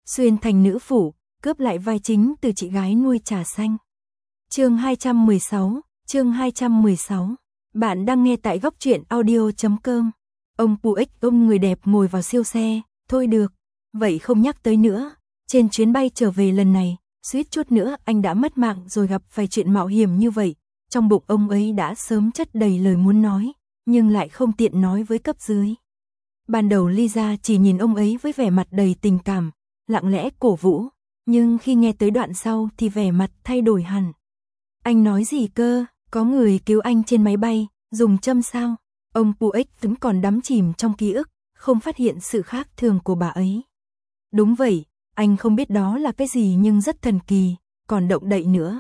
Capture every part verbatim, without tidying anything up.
xuyên thành nữ phủ, cướp lại vai chính từ chị gái nuôi trà xanh. Chương hai trăm mười sáu, chương hai trăm mười sáu. Bạn đang nghe tại góc truyện audio chấm com. Ông Puech ôm người đẹp ngồi vào siêu xe, thôi được, vậy không nhắc tới nữa. Trên chuyến bay trở về lần này, suýt chút nữa anh đã mất mạng rồi gặp phải chuyện mạo hiểm như vậy. Trong bụng ông ấy đã sớm chất đầy lời muốn nói, nhưng lại không tiện nói với cấp dưới. Ban đầu Lisa chỉ nhìn ông ấy với vẻ mặt đầy tình cảm, lặng lẽ cổ vũ, nhưng khi nghe tới đoạn sau thì vẻ mặt thay đổi hẳn. Anh nói gì cơ, có người cứu anh trên máy bay, dùng châm sao? Ông Puech vẫn còn đắm chìm trong ký ức, không phát hiện sự khác thường của bà ấy. Đúng vậy, anh không biết đó là cái gì nhưng rất thần kỳ, còn động đậy nữa.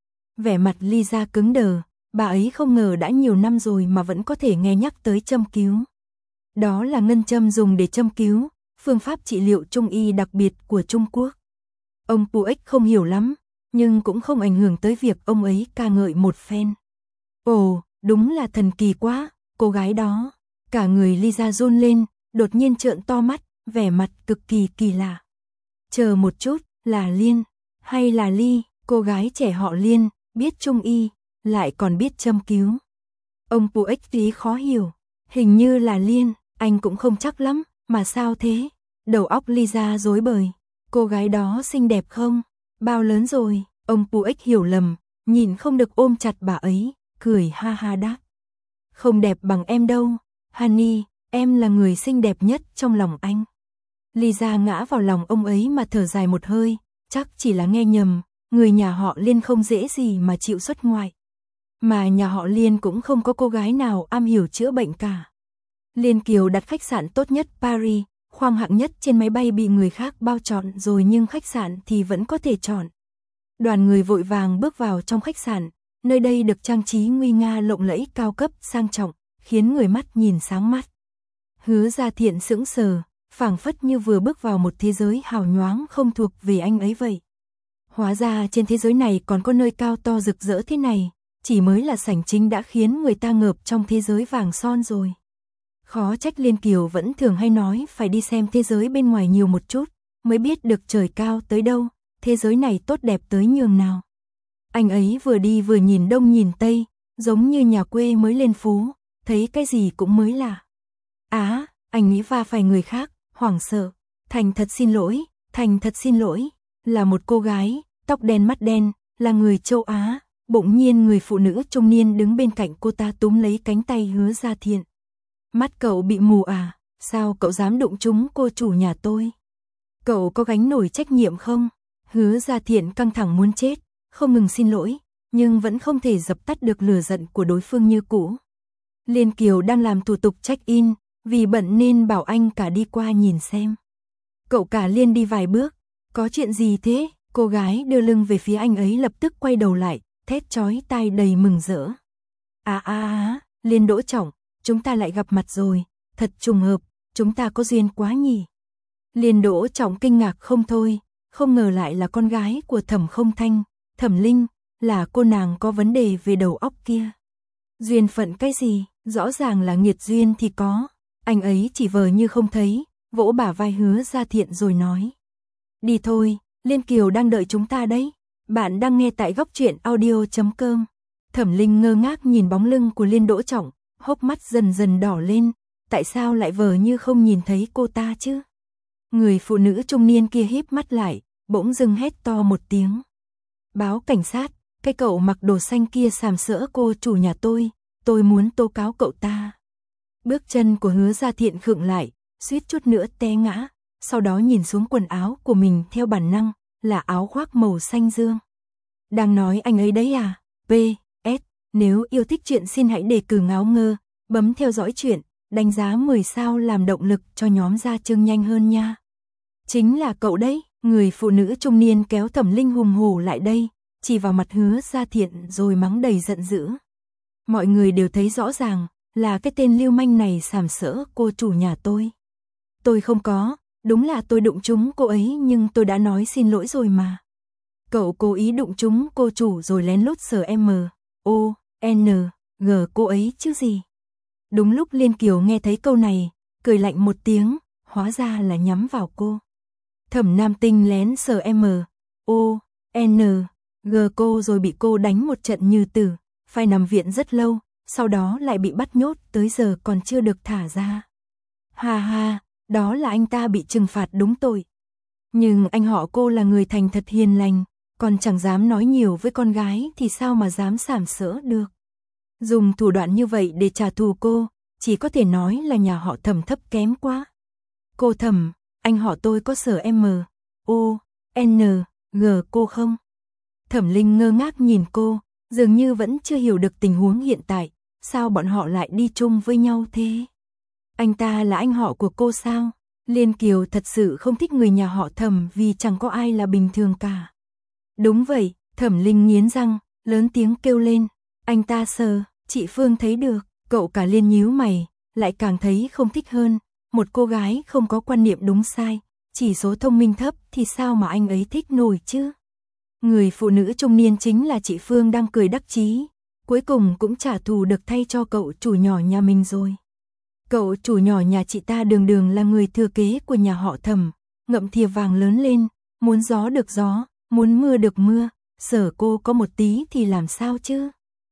Vẻ mặt Lisa cứng đờ, bà ấy không ngờ đã nhiều năm rồi mà vẫn có thể nghe nhắc tới châm cứu. Đó là ngân châm dùng để châm cứu, phương pháp trị liệu trung y đặc biệt của Trung Quốc. Ông Puech không hiểu lắm, nhưng cũng không ảnh hưởng tới việc ông ấy ca ngợi một phen. Ồ, đúng là thần kỳ quá, cô gái đó. Cả người Lisa run lên, đột nhiên trợn to mắt, vẻ mặt cực kỳ kỳ lạ. Chờ một chút, là Liên, hay là Ly, cô gái trẻ họ Liên, biết trung y, lại còn biết châm cứu. Ông Puech tí khó hiểu, hình như là Liên, anh cũng không chắc lắm, mà sao thế? Đầu óc Lisa rối bời, cô gái đó xinh đẹp không? Bao lớn rồi? Ông Puech hiểu lầm, nhìn không được ôm chặt bà ấy, cười ha ha đáp. Không đẹp bằng em đâu, Honey, em là người xinh đẹp nhất trong lòng anh. Lisa ngã vào lòng ông ấy mà thở dài một hơi, chắc chỉ là nghe nhầm, người nhà họ Liên không dễ gì mà chịu xuất ngoại. Mà nhà họ Liên cũng không có cô gái nào am hiểu chữa bệnh cả. Liên Kiều đặt khách sạn tốt nhất Paris, khoang hạng nhất trên máy bay bị người khác bao chọn rồi nhưng khách sạn thì vẫn có thể chọn. Đoàn người vội vàng bước vào trong khách sạn, nơi đây được trang trí nguy nga lộng lẫy cao cấp sang trọng, khiến người mắt nhìn sáng mắt. Hứa Gia Thiện sững sờ, phảng phất như vừa bước vào một thế giới hào nhoáng không thuộc về anh ấy vậy. Hóa ra trên thế giới này còn có nơi cao to rực rỡ thế này, chỉ mới là sảnh chính đã khiến người ta ngợp trong thế giới vàng son rồi. Khó trách Liên Kiều vẫn thường hay nói phải đi xem thế giới bên ngoài nhiều một chút, mới biết được trời cao tới đâu, thế giới này tốt đẹp tới nhường nào. Anh ấy vừa đi vừa nhìn đông nhìn tây, giống như nhà quê mới lên phố, thấy cái gì cũng mới lạ. Á, anh nghĩ va phải người khác, hoảng sợ, thành thật xin lỗi, thành thật xin lỗi, là một cô gái, tóc đen mắt đen, là người châu Á. Bỗng nhiên người phụ nữ trung niên đứng bên cạnh cô ta túm lấy cánh tay Hứa Gia Thiện. Mắt cậu bị mù à, sao cậu dám đụng trúng cô chủ nhà tôi? Cậu có gánh nổi trách nhiệm không? Hứa Gia Thiện căng thẳng muốn chết, không ngừng xin lỗi, nhưng vẫn không thể dập tắt được lửa giận của đối phương như cũ. Liên Kiều đang làm thủ tục check-in, vì bận nên bảo anh cả đi qua nhìn xem. Cậu cả Liên đi vài bước, có chuyện gì thế? Cô gái đưa lưng về phía anh ấy lập tức quay đầu lại, thét chói tai đầy mừng rỡ. À à à, Liên Đỗ Trọng, chúng ta lại gặp mặt rồi, thật trùng hợp, chúng ta có duyên quá nhỉ. Liên Đỗ Trọng kinh ngạc không thôi, không ngờ lại là con gái của Thẩm Không Thanh, Thẩm Linh, là cô nàng có vấn đề về đầu óc kia. Duyên phận cái gì, rõ ràng là nghiệt duyên thì có, anh ấy chỉ vờ như không thấy, vỗ bả vai Hứa Gia Thiện rồi nói. Đi thôi, Liên Kiều đang đợi chúng ta đấy. Bạn đang nghe tại góc truyện audio chấm com. Thẩm Linh ngơ ngác nhìn bóng lưng của Liên Đỗ Trọng, hốc mắt dần dần đỏ lên, tại sao lại vờ như không nhìn thấy cô ta chứ? Người phụ nữ trung niên kia híp mắt lại, bỗng dưng hét to một tiếng. Báo cảnh sát, cái cậu mặc đồ xanh kia sàm sỡ cô chủ nhà tôi, tôi muốn tố cáo cậu ta. Bước chân của Hứa Gia Thiện khựng lại, suýt chút nữa té ngã, sau đó nhìn xuống quần áo của mình theo bản năng, là áo khoác màu xanh dương. Đang nói anh ấy đấy à? pê ét, nếu yêu thích chuyện xin hãy đề cử Ngáo Ngơ, bấm theo dõi chuyện, đánh giá mười sao làm động lực cho nhóm ra chương nhanh hơn nha. Chính là cậu đấy, người phụ nữ trung niên kéo Thẩm Linh hùng hổ lại đây, chỉ vào mặt Hứa Gia Thiện rồi mắng đầy giận dữ. Mọi người đều thấy rõ ràng, là cái tên lưu manh này sàm sỡ cô chủ nhà tôi. Tôi không có, đúng là tôi đụng trúng cô ấy nhưng tôi đã nói xin lỗi rồi mà. Cậu cố ý đụng trúng cô chủ rồi lén lút sờ M, O, N, G cô ấy chứ gì. Đúng lúc Liên Kiều nghe thấy câu này, cười lạnh một tiếng, hóa ra là nhắm vào cô. Thẩm Nam Tinh lén sờ M, O, N, G cô rồi bị cô đánh một trận như tử, phải nằm viện rất lâu, sau đó lại bị bắt nhốt tới giờ còn chưa được thả ra. Ha ha, đó là anh ta bị trừng phạt đúng tội. Nhưng anh họ cô là người thành thật hiền lành, còn chẳng dám nói nhiều với con gái thì sao mà dám sàm sỡ được. Dùng thủ đoạn như vậy để trả thù cô, chỉ có thể nói là nhà họ Thẩm thấp kém quá. Cô Thẩm, anh họ tôi có sở M, O, N, G cô không? Thẩm Linh ngơ ngác nhìn cô, dường như vẫn chưa hiểu được tình huống hiện tại, sao bọn họ lại đi chung với nhau thế? Anh ta là anh họ của cô sao? Liên Kiều thật sự không thích người nhà họ Thẩm vì chẳng có ai là bình thường cả. Đúng vậy, Thẩm Linh nghiến răng, lớn tiếng kêu lên, anh ta sờ, chị Phương thấy được, cậu cả Liên nhíu mày, lại càng thấy không thích hơn, một cô gái không có quan niệm đúng sai, chỉ số thông minh thấp thì sao mà anh ấy thích nổi chứ? Người phụ nữ trung niên chính là chị Phương đang cười đắc chí, cuối cùng cũng trả thù được thay cho cậu chủ nhỏ nhà mình rồi. Cậu chủ nhỏ nhà chị ta đường đường là người thừa kế của nhà họ Thẩm, ngậm thìa vàng lớn lên, muốn gió được gió, muốn mưa được mưa, sở cô có một tí thì làm sao chứ?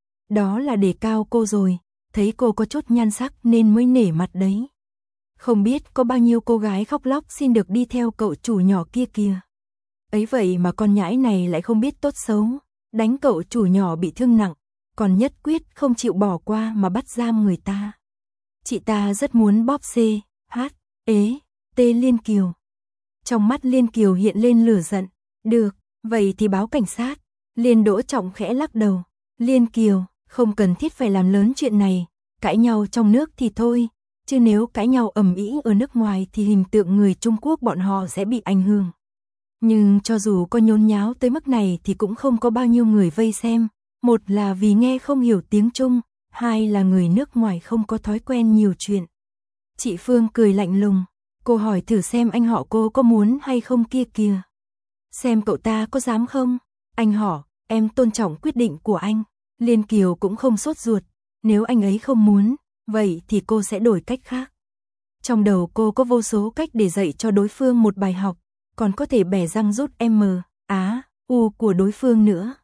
Đó là đề cao cô rồi, thấy cô có chút nhan sắc nên mới nể mặt đấy. Không biết có bao nhiêu cô gái khóc lóc xin được đi theo cậu chủ nhỏ kia kìa. Ấy vậy mà con nhãi này lại không biết tốt xấu, đánh cậu chủ nhỏ bị thương nặng, còn nhất quyết không chịu bỏ qua mà bắt giam người ta. Chị ta rất muốn bóp C, H, ế, T Liên Kiều. Trong mắt Liên Kiều hiện lên lửa giận, được, vậy thì báo cảnh sát. Liên Đỗ Trọng khẽ lắc đầu, Liên Kiều, không cần thiết phải làm lớn chuyện này, cãi nhau trong nước thì thôi, chứ nếu cãi nhau ầm ĩ ở nước ngoài thì hình tượng người Trung Quốc bọn họ sẽ bị ảnh hưởng. Nhưng cho dù có nhốn nháo tới mức này thì cũng không có bao nhiêu người vây xem, một là vì nghe không hiểu tiếng Trung, hai là người nước ngoài không có thói quen nhiều chuyện. Chị Phương cười lạnh lùng, cô hỏi thử xem anh họ cô có muốn hay không kia kìa. Xem cậu ta có dám không? Anh họ, em tôn trọng quyết định của anh. Liên Kiều cũng không sốt ruột, nếu anh ấy không muốn, vậy thì cô sẽ đổi cách khác. Trong đầu cô có vô số cách để dạy cho đối phương một bài học, còn có thể bẻ răng rút M, Á, U của đối phương nữa.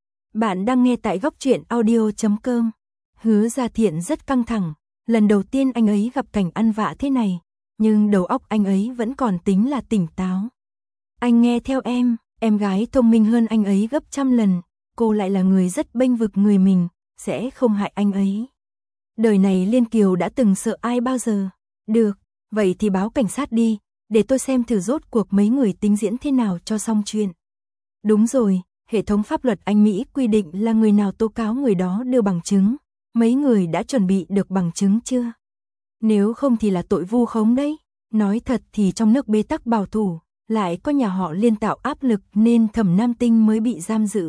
Bạn đang nghe tại góc truyện audio chấm com. Hứa Gia Thiện rất căng thẳng, lần đầu tiên anh ấy gặp cảnh ăn vạ thế này, nhưng đầu óc anh ấy vẫn còn tính là tỉnh táo. Anh nghe theo em, em gái thông minh hơn anh ấy gấp trăm lần, cô lại là người rất bênh vực người mình, sẽ không hại anh ấy. Đời này Liên Kiều đã từng sợ ai bao giờ. Được, vậy thì báo cảnh sát đi, để tôi xem thử rốt cuộc mấy người tính diễn thế nào cho xong chuyện. Đúng rồi, hệ thống pháp luật Anh Mỹ quy định là người nào tố cáo người đó đưa bằng chứng. Mấy người đã chuẩn bị được bằng chứng chưa? Nếu không thì là tội vu khống đấy. Nói thật thì trong nước bế tắc bảo thủ, lại có nhà họ Liên tạo áp lực nên Thẩm Nam Tinh mới bị giam giữ.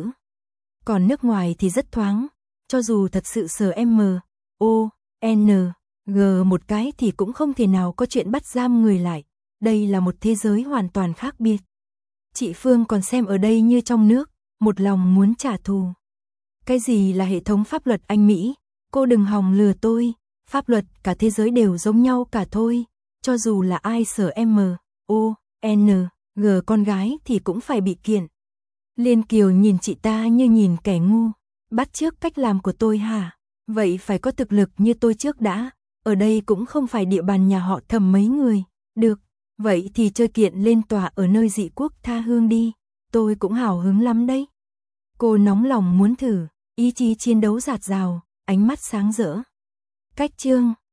Còn nước ngoài thì rất thoáng, cho dù thật sự sờ M, O, N, G một cái thì cũng không thể nào có chuyện bắt giam người lại. Đây là một thế giới hoàn toàn khác biệt. Chị Phương còn xem ở đây như trong nước, một lòng muốn trả thù. Cái gì là hệ thống pháp luật Anh Mỹ? Cô đừng hòng lừa tôi, pháp luật cả thế giới đều giống nhau cả thôi, cho dù là ai sờ M, O, N, G con gái thì cũng phải bị kiện. Liên Kiều nhìn chị ta như nhìn kẻ ngu, bắt chước cách làm của tôi hả? Vậy phải có thực lực như tôi trước đã, ở đây cũng không phải địa bàn nhà họ Thẩm mấy người, được, vậy thì chơi kiện lên tòa ở nơi dị quốc tha hương đi, tôi cũng hào hứng lắm đấy. Cô nóng lòng muốn thử, ý chí chiến đấu dạt dào, ánh mắt sáng rỡ. Cách chương